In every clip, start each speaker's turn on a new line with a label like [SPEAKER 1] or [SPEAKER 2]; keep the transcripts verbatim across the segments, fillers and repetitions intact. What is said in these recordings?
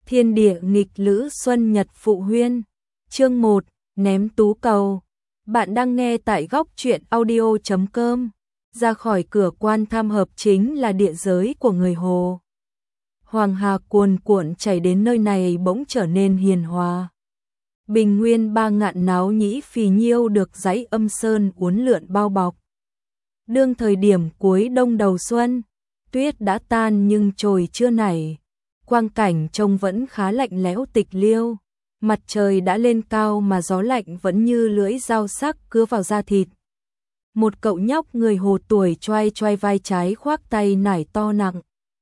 [SPEAKER 1] Thiên địa nghịch lữ xuân nhật phụ huyên. Chương một, ném tú cầu. Bạn đang nghe tại góc truyện audio chấm com. Ra khỏi cửa quan tham hợp chính là địa giới của người Hồ. Hoàng hà cuồn cuộn chảy đến nơi này bỗng trở nên hiền hòa. Bình nguyên ba ngạn náo nhĩ phì nhiêu được dãy âm sơn uốn lượn bao bọc. Đương thời điểm cuối đông đầu xuân, tuyết đã tan nhưng chồi chưa nảy. Quang cảnh trông vẫn khá lạnh lẽo tịch liêu, mặt trời đã lên cao mà gió lạnh vẫn như lưỡi dao sắc cứa vào da thịt. Một cậu nhóc người Hồ tuổi choai choai vai trái khoác tay nải to nặng.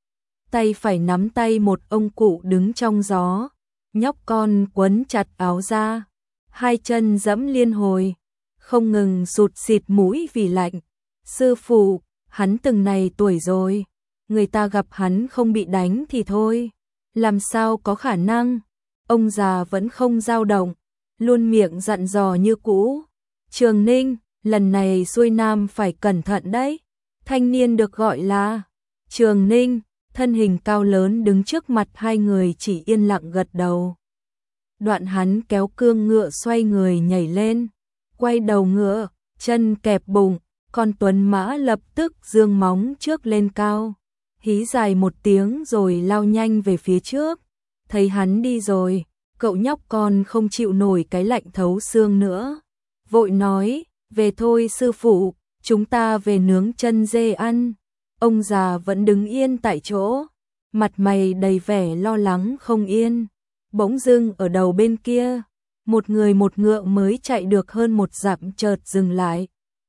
[SPEAKER 1] Tay phải nắm tay một ông cụ đứng trong gió, nhóc con quấn chặt áo ra, hai chân dẫm liên hồi, không ngừng sụt xịt mũi vì lạnh. Sư phụ, hắn từng này tuổi rồi, người ta gặp hắn không bị đánh thì thôi, làm sao có khả năng. Ông già vẫn không dao động, luôn miệng dặn dò như cũ. Trường Ninh, lần này xuôi nam phải cẩn thận đấy. Thanh niên được gọi là Trường Ninh, thân hình cao lớn đứng trước mặt hai người chỉ yên lặng gật đầu. Đoạn hắn kéo cương ngựa xoay người nhảy lên, quay đầu ngựa, chân kẹp bụng, con tuấn mã lập tức giương móng trước lên cao, hí dài một tiếng rồi lao nhanh về phía trước. Thấy hắn đi rồi, cậu nhóc con không chịu nổi cái lạnh thấu xương nữa, vội nói, về thôi sư phụ, chúng ta về nướng chân dê ăn. Ông già vẫn đứng yên tại chỗ, mặt mày đầy vẻ lo lắng không yên. Bỗng dưng ở đầu bên kia, một người một ngựa mới chạy được hơn một dặm chợt dừng lại.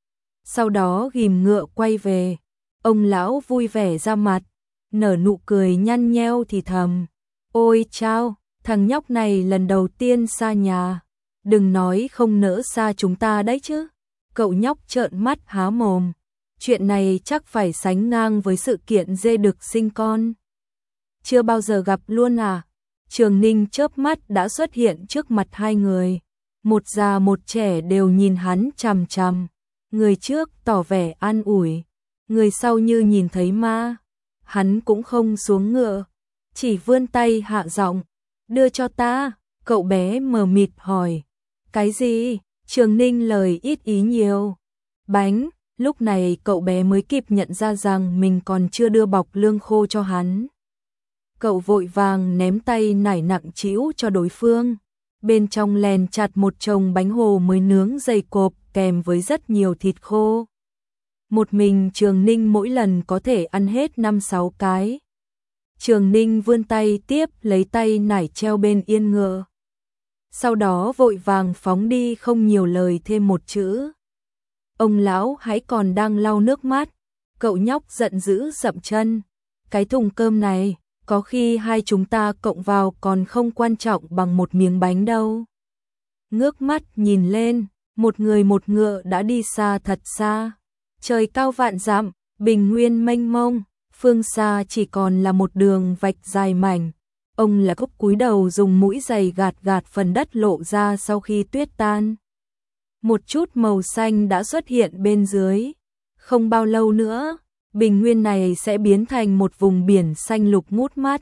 [SPEAKER 1] Sau đó ghìm ngựa quay về, ông lão vui vẻ ra mặt, nở nụ cười nhăn nheo thì thầm. Ôi chao, thằng nhóc này lần đầu tiên xa nhà, đừng nói không nỡ xa chúng ta đấy chứ. Cậu nhóc trợn mắt há mồm, chuyện này chắc phải sánh ngang với sự kiện dê đực sinh con. Chưa bao giờ gặp luôn à? Trường Ninh chớp mắt đã xuất hiện trước mặt hai người, một già một trẻ đều nhìn hắn chằm chằm. Người trước tỏ vẻ an ủi, người sau như nhìn thấy ma. Hắn cũng không xuống ngựa, chỉ vươn tay hạ giọng, đưa cho ta. Cậu bé mờ mịt hỏi, cái gì? Trường Ninh lời ít ý nhiều, bánh. Lúc này cậu bé mới kịp nhận ra rằng mình còn chưa đưa bọc lương khô cho hắn. Cậu vội vàng ném tay nải nặng trĩu cho đối phương, bên trong lèn chặt một chồng bánh hồ mới nướng dày cộp kèm với rất nhiều thịt khô. Một mình Trường Ninh mỗi lần có thể ăn hết năm sáu cái. Trường Ninh vươn tay tiếp lấy tay nải treo bên yên ngựa, sau đó vội vàng phóng đi không nhiều lời thêm một chữ. Ông lão hãy còn đang lau nước mắt, cậu nhóc giận dữ dậm chân. Cái thùng cơm này, có khi hai chúng ta cộng vào còn không quan trọng bằng một miếng bánh đâu. Ngước mắt nhìn lên, một người một ngựa đã đi xa thật xa. Trời cao vạn dặm, bình nguyên mênh mông, phương xa chỉ còn là một đường vạch dài mảnh. Ông là cốc cúi đầu dùng mũi giày gạt gạt phần đất lộ ra sau khi tuyết tan. Một chút màu xanh đã xuất hiện bên dưới. Không bao lâu nữa, bình nguyên này sẽ biến thành một vùng biển xanh lục ngút mắt.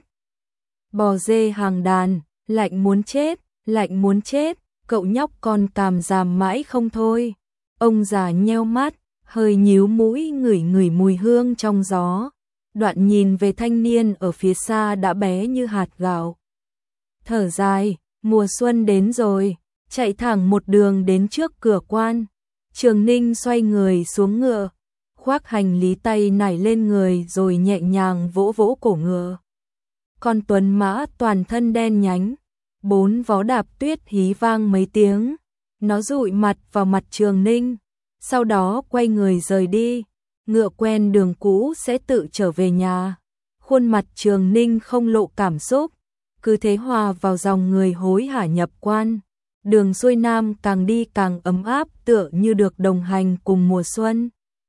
[SPEAKER 1] Bò dê hàng đàn, lạnh muốn chết, lạnh muốn chết, cậu nhóc con càm ràm mãi không thôi. Ông già nheo mắt, hơi nhíu mũi ngửi ngửi mùi hương trong gió. Đoạn nhìn về thanh niên ở phía xa đã bé như hạt gạo. Thở dài, mùa xuân đến rồi, chạy thẳng một đường đến trước cửa quan. Trường Ninh xoay người xuống ngựa, khoác hành lý tay nải lên người rồi nhẹ nhàng vỗ vỗ cổ ngựa. Con tuấn mã toàn thân đen nhánh, bốn vó đạp tuyết hí vang mấy tiếng. Nó dụi mặt vào mặt Trường Ninh, sau đó quay người rời đi. Ngựa quen đường cũ sẽ tự trở về nhà. Khuôn mặt Trường Ninh không lộ cảm xúc, cứ thế hòa vào dòng người hối hả nhập quan. Đường xuôi nam càng đi càng ấm áp tựa như được đồng hành cùng mùa xuân.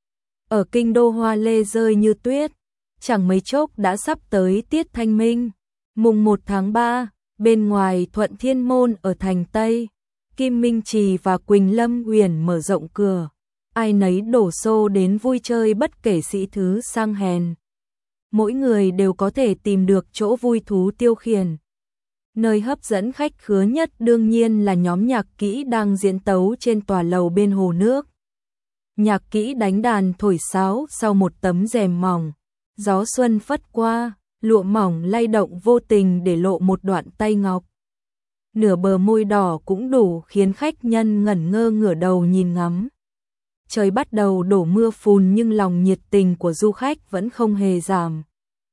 [SPEAKER 1] Ở kinh đô hoa lê rơi như tuyết, chẳng mấy chốc đã sắp tới tiết thanh minh. Mùng một tháng ba, bên ngoài Thuận Thiên Môn ở thành Tây, Kim Minh Trì và Quỳnh Lâm Uyển mở rộng cửa. Ai nấy đổ xô đến vui chơi bất kể sĩ thứ sang hèn. Mỗi người đều có thể tìm được chỗ vui thú tiêu khiển. Nơi hấp dẫn khách khứa nhất đương nhiên là nhóm nhạc kỹ đang diễn tấu trên tòa lầu bên hồ nước. Nhạc kỹ đánh đàn thổi sáo sau một tấm rèm mỏng, gió xuân phất qua, lụa mỏng lay động vô tình để lộ một đoạn tay ngọc. Nửa bờ môi đỏ cũng đủ khiến khách nhân ngẩn ngơ ngửa đầu nhìn ngắm. Trời bắt đầu đổ mưa phùn nhưng lòng nhiệt tình của du khách vẫn không hề giảm.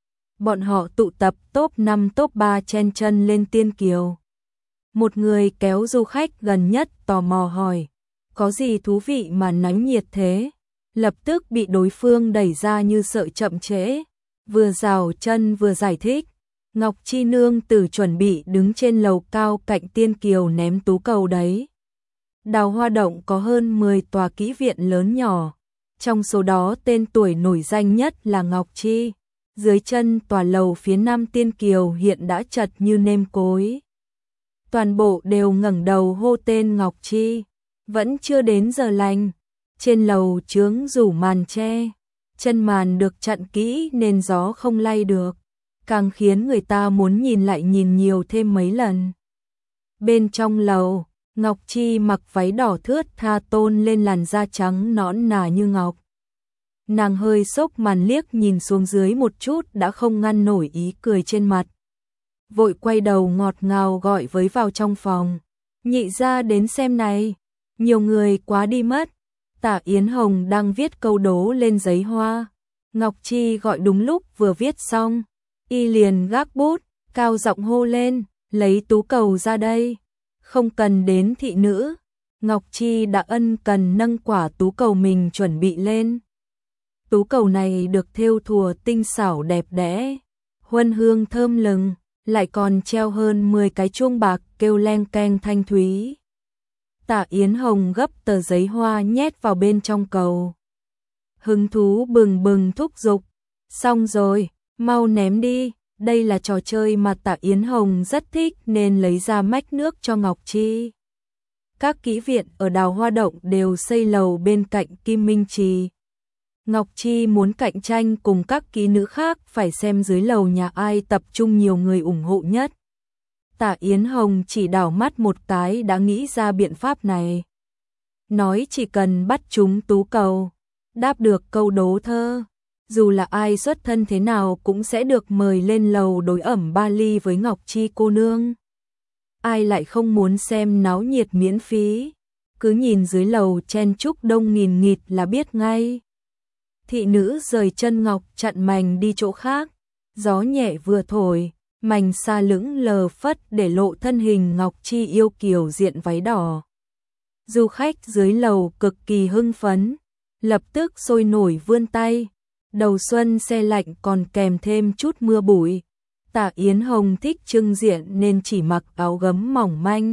[SPEAKER 1] Bọn họ tụ tập top năm top ba chen chân lên Tiên Kiều. Một người kéo du khách gần nhất tò mò hỏi, có gì thú vị mà nóng nhiệt thế? Lập tức bị đối phương đẩy ra như sợ chậm trễ, vừa rào chân vừa giải thích. Ngọc Chi nương tử chuẩn bị đứng trên lầu cao cạnh Tiên Kiều ném tú cầu đấy. Đào Hoa Động có hơn mười tòa kỹ viện lớn nhỏ, trong số đó tên tuổi nổi danh nhất là Ngọc Chi. Dưới chân tòa lầu phía nam Tiên Kiều hiện đã chật như nêm cối. Toàn bộ đều ngẩng đầu hô tên Ngọc Chi. Vẫn chưa đến giờ lành, trên lầu chướng rủ màn che, chân màn được chặn kỹ nên gió không lay được, càng khiến người ta muốn nhìn lại nhìn nhiều thêm mấy lần. Bên trong lầu, Ngọc Chi mặc váy đỏ thướt tha tôn lên làn da trắng nõn nà như ngọc. Nàng hơi sốc màn liếc nhìn xuống dưới một chút đã không ngăn nổi ý cười trên mặt. Vội quay đầu ngọt ngào gọi với vào trong phòng. Nhị ra đến xem này, nhiều người quá đi mất. Tả Yến Hồng đang viết câu đố lên giấy hoa. Ngọc Chi gọi đúng lúc vừa viết xong. Y liền gác bút, cao giọng hô lên, lấy tú cầu ra đây. Không cần đến thị nữ. Ngọc Chi đã ân cần nâng quả tú cầu mình chuẩn bị lên. Tú cầu này được thêu thùa tinh xảo đẹp đẽ, huân hương thơm lừng, lại còn treo hơn mười cái chuông bạc kêu leng keng thanh thúy. Tạ Yến Hồng gấp tờ giấy hoa nhét vào bên trong cầu. Hứng thú bừng bừng thúc giục, xong rồi, mau ném đi, đây là trò chơi mà Tạ Yến Hồng rất thích nên lấy ra mách nước cho Ngọc Chi. Các kỹ viện ở Đào Hoa Động đều xây lầu bên cạnh Kim Minh Trì. Ngọc Chi muốn cạnh tranh cùng các kỹ nữ khác phải xem dưới lầu nhà ai tập trung nhiều người ủng hộ nhất. Tạ Yến Hồng chỉ đảo mắt một cái đã nghĩ ra biện pháp này. Nói chỉ cần bắt chúng tú cầu, đáp được câu đố thơ, dù là ai xuất thân thế nào cũng sẽ được mời lên lầu đối ẩm ba ly với Ngọc Chi cô nương. Ai lại không muốn xem náo nhiệt miễn phí, cứ nhìn dưới lầu chen chúc đông nghìn nghịt là biết ngay. Thị nữ rời chân ngọc chặn mành đi chỗ khác, gió nhẹ vừa thổi, mành xa lững lờ phất để lộ thân hình Ngọc Chi yêu kiều diện váy đỏ. Du khách dưới lầu cực kỳ hưng phấn, lập tức sôi nổi vươn tay. Đầu xuân se lạnh còn kèm thêm chút mưa bụi. Tạ Yến Hồng thích trưng diện nên chỉ mặc áo gấm mỏng manh.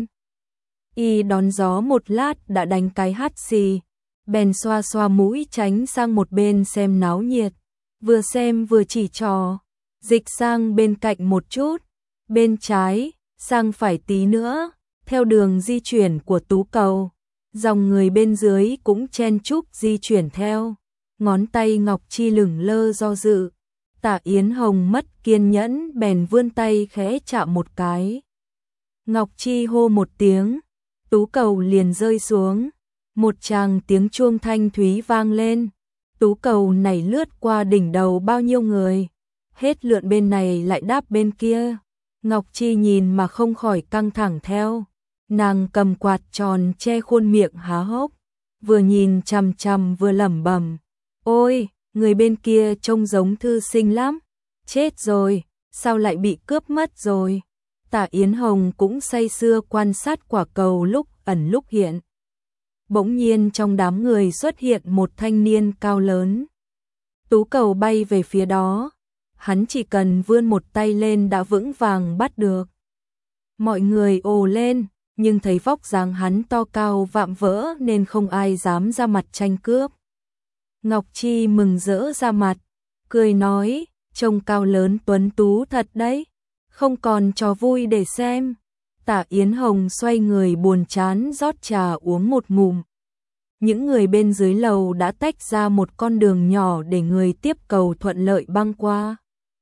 [SPEAKER 1] Y đón gió một lát đã đánh cái hắt xì, bèn xoa xoa mũi tránh sang một bên xem náo nhiệt, vừa xem vừa chỉ trò, dịch sang bên cạnh một chút, bên trái, sang phải tí nữa, theo đường di chuyển của tú cầu, dòng người bên dưới cũng chen chúc di chuyển theo, ngón tay Ngọc Chi lửng lơ do dự, Tạ Yến Hồng mất kiên nhẫn bèn vươn tay khẽ chạm một cái. Ngọc Chi hô một tiếng, tú cầu liền rơi xuống. Một tràng tiếng chuông thanh thúy vang lên, tú cầu này lướt qua đỉnh đầu bao nhiêu người, hết lượn bên này lại đáp bên kia. Ngọc Chi nhìn mà không khỏi căng thẳng theo, nàng cầm quạt tròn che khuôn miệng há hốc, vừa nhìn chằm chằm vừa lẩm bẩm, ôi, người bên kia trông giống thư sinh lắm, chết rồi, sao lại bị cướp mất rồi. Tạ Yến Hồng cũng say sưa quan sát quả cầu lúc ẩn lúc hiện. Bỗng nhiên trong đám người xuất hiện một thanh niên cao lớn. Tú cầu bay về phía đó, hắn chỉ cần vươn một tay lên đã vững vàng bắt được. Mọi người ồ lên, nhưng thấy vóc dáng hắn to cao vạm vỡ nên không ai dám ra mặt tranh cướp. Ngọc Chi mừng rỡ ra mặt, cười nói, trông cao lớn tuấn tú thật đấy, không còn trò vui để xem. Tạ Yến Hồng xoay người buồn chán rót trà uống một ngụm. Những người bên dưới lầu đã tách ra một con đường nhỏ để người tiếp cầu thuận lợi băng qua.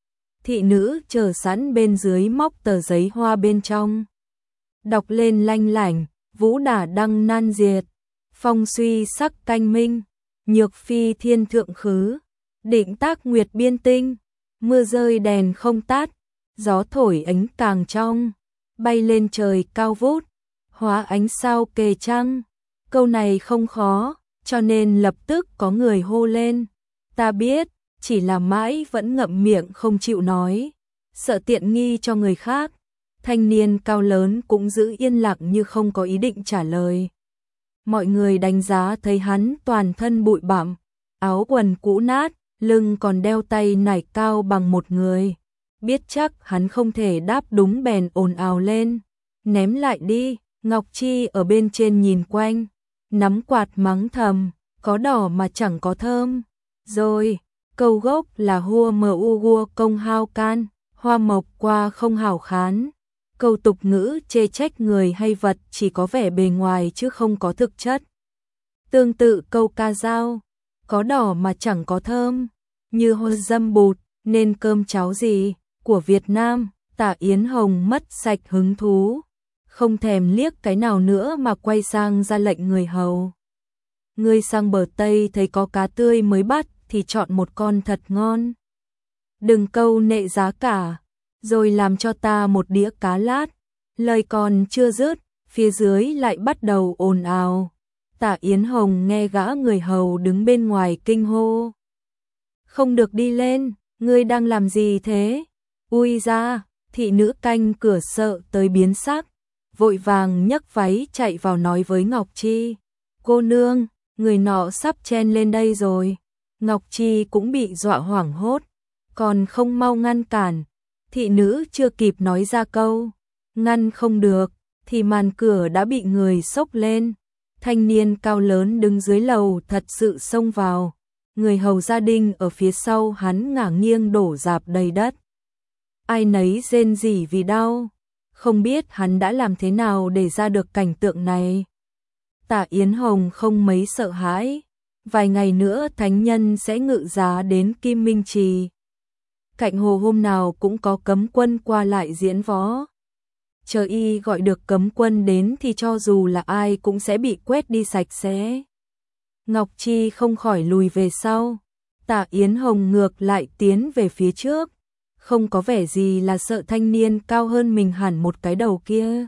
[SPEAKER 1] Thị nữ chờ sẵn bên dưới móc tờ giấy hoa bên trong. Đọc lên lanh lảnh, vũ đả đăng nan diệt, phong suy sắc canh minh, nhược phi thiên thượng khứ, định tác nguyệt biên tinh, mưa rơi đèn không tắt, gió thổi ánh càng trong, bay lên trời cao vút, hóa ánh sao kề trăng. Câu này không khó, cho nên lập tức có người hô lên. Ta biết, chỉ là mãi vẫn ngậm miệng không chịu nói, sợ tiện nghi cho người khác. Thanh niên cao lớn cũng giữ yên lặng như không có ý định trả lời. Mọi người đánh giá thấy hắn toàn thân bụi bặm, áo quần cũ nát, lưng còn đeo tay nải cao bằng một người. Biết chắc hắn không thể đáp đúng bèn ồn ào lên. Ném lại đi. Ngọc Chi ở bên trên nhìn quanh, nắm quạt mắng thầm, có đỏ mà chẳng có thơm. Rồi, câu gốc là hua mờ u hua công hao can, hoa mộc qua không hảo khán. Câu tục ngữ chê trách người hay vật chỉ có vẻ bề ngoài chứ không có thực chất. Tương tự câu ca dao, có đỏ mà chẳng có thơm, như hô dâm bụt, nên cơm cháo gì, của Việt Nam. Tả Yến Hồng mất sạch hứng thú, không thèm liếc cái nào nữa mà quay sang ra lệnh người hầu. Ngươi sang bờ Tây thấy có cá tươi mới bắt thì chọn một con thật ngon. Đừng câu nệ giá cả, rồi làm cho ta một đĩa cá lát. Lời còn chưa dứt, phía dưới lại bắt đầu ồn ào. Tả Yến Hồng nghe gã người hầu đứng bên ngoài kinh hô. Không được đi lên, ngươi đang làm gì thế? Ui ra, thị nữ canh cửa sợ tới biến sắc, vội vàng nhấc váy chạy vào nói với Ngọc Chi. Cô nương, người nọ sắp chen lên đây rồi. Ngọc Chi cũng bị dọa hoảng hốt, còn không mau ngăn cản. Thị nữ chưa kịp nói ra câu ngăn không được thì màn cửa đã bị người xốc lên. Thanh niên cao lớn đứng dưới lầu thật sự xông vào. Người hầu gia đình ở phía sau hắn ngả nghiêng đổ rạp đầy đất. Ai nấy rên rỉ vì đau, không biết hắn đã làm thế nào để ra được cảnh tượng này. Tả Yến Hồng không mấy sợ hãi, vài ngày nữa thánh nhân sẽ ngự giá đến Kim Minh Trì. Cạnh hồ hôm nào cũng có cấm quân qua lại diễn võ. Chờ y gọi được cấm quân đến thì cho dù là ai cũng sẽ bị quét đi sạch sẽ. Ngọc Chi không khỏi lùi về sau, Tả Yến Hồng ngược lại tiến về phía trước, không có vẻ gì là sợ thanh niên cao hơn mình hẳn một cái đầu kia.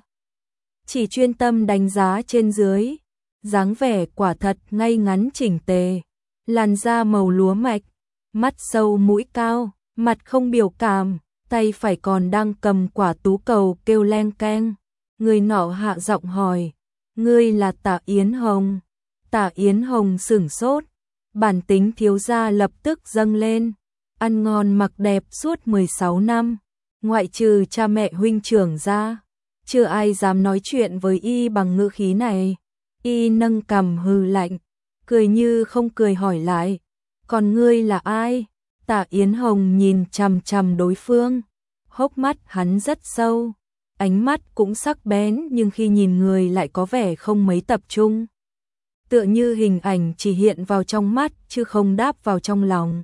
[SPEAKER 1] Chỉ chuyên tâm đánh giá trên dưới, dáng vẻ quả thật ngay ngắn chỉnh tề, làn da màu lúa mạch, mắt sâu mũi cao, mặt không biểu cảm, tay phải còn đang cầm quả tú cầu kêu leng keng. Người nọ hạ giọng hỏi, ngươi là Tả Yến Hồng? Tả Yến Hồng sửng sốt, bản tính thiếu gia lập tức dâng lên. Ăn ngon mặc đẹp suốt mười sáu năm, ngoại trừ cha mẹ huynh trưởng ra, chưa ai dám nói chuyện với y bằng ngữ khí này. Y nâng cằm hừ lạnh, cười như không cười hỏi lại, còn ngươi là ai? Tả Yến Hồng nhìn chằm chằm đối phương, hốc mắt hắn rất sâu, ánh mắt cũng sắc bén nhưng khi nhìn người lại có vẻ không mấy tập trung. Tựa như hình ảnh chỉ hiện vào trong mắt chứ không đáp vào trong lòng.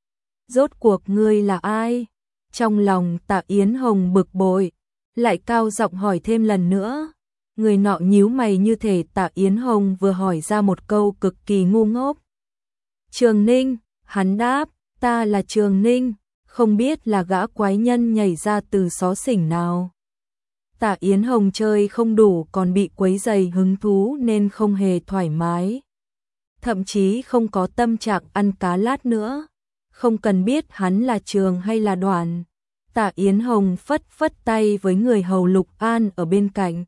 [SPEAKER 1] Rốt cuộc ngươi là ai? Trong lòng Tả Yến Hồng bực bội, lại cao giọng hỏi thêm lần nữa. Người nọ nhíu mày như thể Tả Yến Hồng vừa hỏi ra một câu cực kỳ ngu ngốc. Trường Ninh, hắn đáp, ta là Trường Ninh, không biết là gã quái nhân nhảy ra từ xó xỉnh nào. Tả Yến Hồng chơi không đủ còn bị quấy rầy hứng thú nên không hề thoải mái. Thậm chí không có tâm trạng ăn cá lát nữa. Không cần biết hắn là Trường hay là Đoàn. Tả Yến Hồng phất phất tay với người hầu Lục An ở bên cạnh.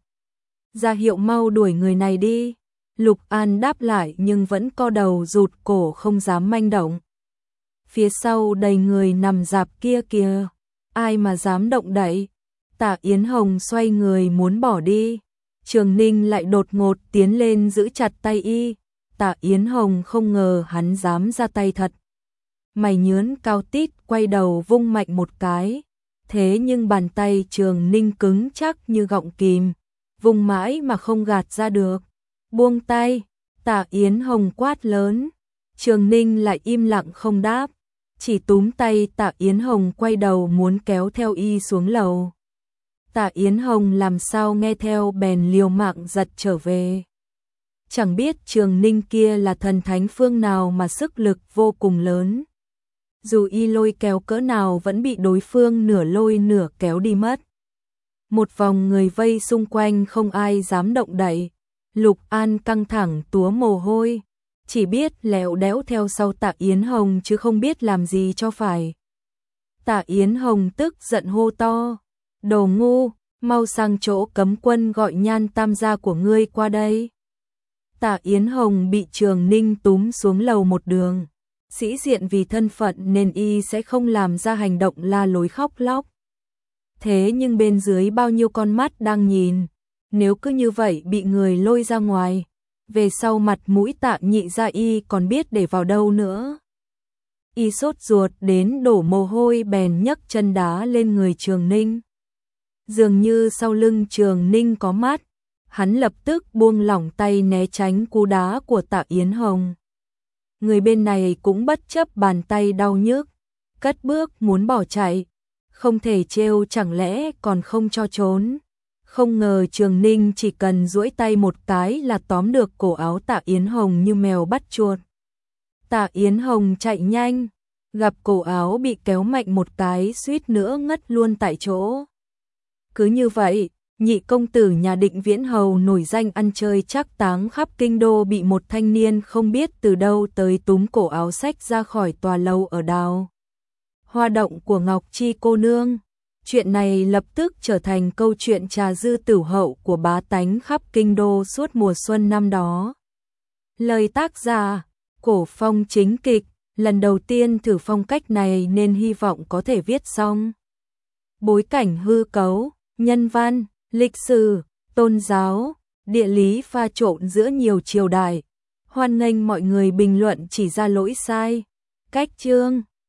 [SPEAKER 1] Ra hiệu mau đuổi người này đi. Lục An đáp lại nhưng vẫn co đầu rụt cổ không dám manh động. Phía sau đầy người nằm rạp kia kìa, ai mà dám động đậy. Tả Yến Hồng xoay người muốn bỏ đi, Trường Ninh lại đột ngột tiến lên giữ chặt tay y. Tả Yến Hồng không ngờ hắn dám ra tay thật. Mày nhướn cao tít quay đầu vung mạnh một cái, thế nhưng bàn tay Trường Ninh cứng chắc như gọng kìm, vùng mãi mà không gạt ra được. Buông tay, Tả Yến Hồng quát lớn, Trường Ninh lại im lặng không đáp. chỉ túm tay Tạ Yến Hồng quay đầu muốn kéo theo y xuống lầu. Tạ Yến Hồng làm sao nghe theo bèn liều mạng giật trở về. Chẳng biết Trường Ninh kia là thần thánh phương nào mà sức lực vô cùng lớn. Dù y lôi kéo cỡ nào vẫn bị đối phương nửa lôi nửa kéo đi mất. Một vòng người vây xung quanh không ai dám động đậy. Lục An căng thẳng túa mồ hôi, chỉ biết lẹo đẽo theo sau Tạ Yến Hồng chứ không biết làm gì cho phải. Tạ Yến Hồng tức giận hô to, đồ ngu, mau sang chỗ cấm quân gọi Nhan tam gia của ngươi qua đây. Tạ Yến Hồng bị Trường Ninh túm xuống lầu một đường. Sĩ diện vì thân phận nên y sẽ không làm ra hành động la lối khóc lóc. Thế nhưng bên dưới bao nhiêu con mắt đang nhìn, nếu cứ như vậy bị người lôi ra ngoài, về sau mặt mũi Tạ nhị gia y còn biết để vào đâu nữa. Y sốt ruột đến đổ mồ hôi bèn nhấc chân đá lên người Trường Ninh. Dường như sau lưng Trường Ninh có mắt, hắn lập tức buông lỏng tay né tránh cú đá của Tạ Yến Hồng. Người bên này cũng bất chấp bàn tay đau nhức, cất bước muốn bỏ chạy, không thể trêu chẳng lẽ còn không cho trốn. Không ngờ Trường Ninh chỉ cần duỗi tay một cái là tóm được cổ áo Tạ Yến Hồng như mèo bắt chuột. Tạ Yến Hồng chạy nhanh, gặp cổ áo bị kéo mạnh một cái suýt nữa ngất luôn tại chỗ. Cứ như vậy, nhị công tử nhà Định Viễn Hầu nổi danh ăn chơi trác táng khắp kinh đô bị một thanh niên không biết từ đâu tới túm cổ áo xách ra khỏi tòa lâu ở Đào Hoa Động của Ngọc Chi cô nương. Chuyện này lập tức trở thành câu chuyện trà dư tửu hậu của bá tánh khắp kinh đô suốt mùa xuân năm đó. Lời tác giả, Cổ Phong chính kịch, lần đầu tiên thử phong cách này nên hy vọng có thể viết xong. Bối cảnh hư cấu, nhân văn, lịch sử, tôn giáo, địa lý pha trộn giữa nhiều triều đại. Hoan nghênh mọi người bình luận chỉ ra lỗi sai, cách chương.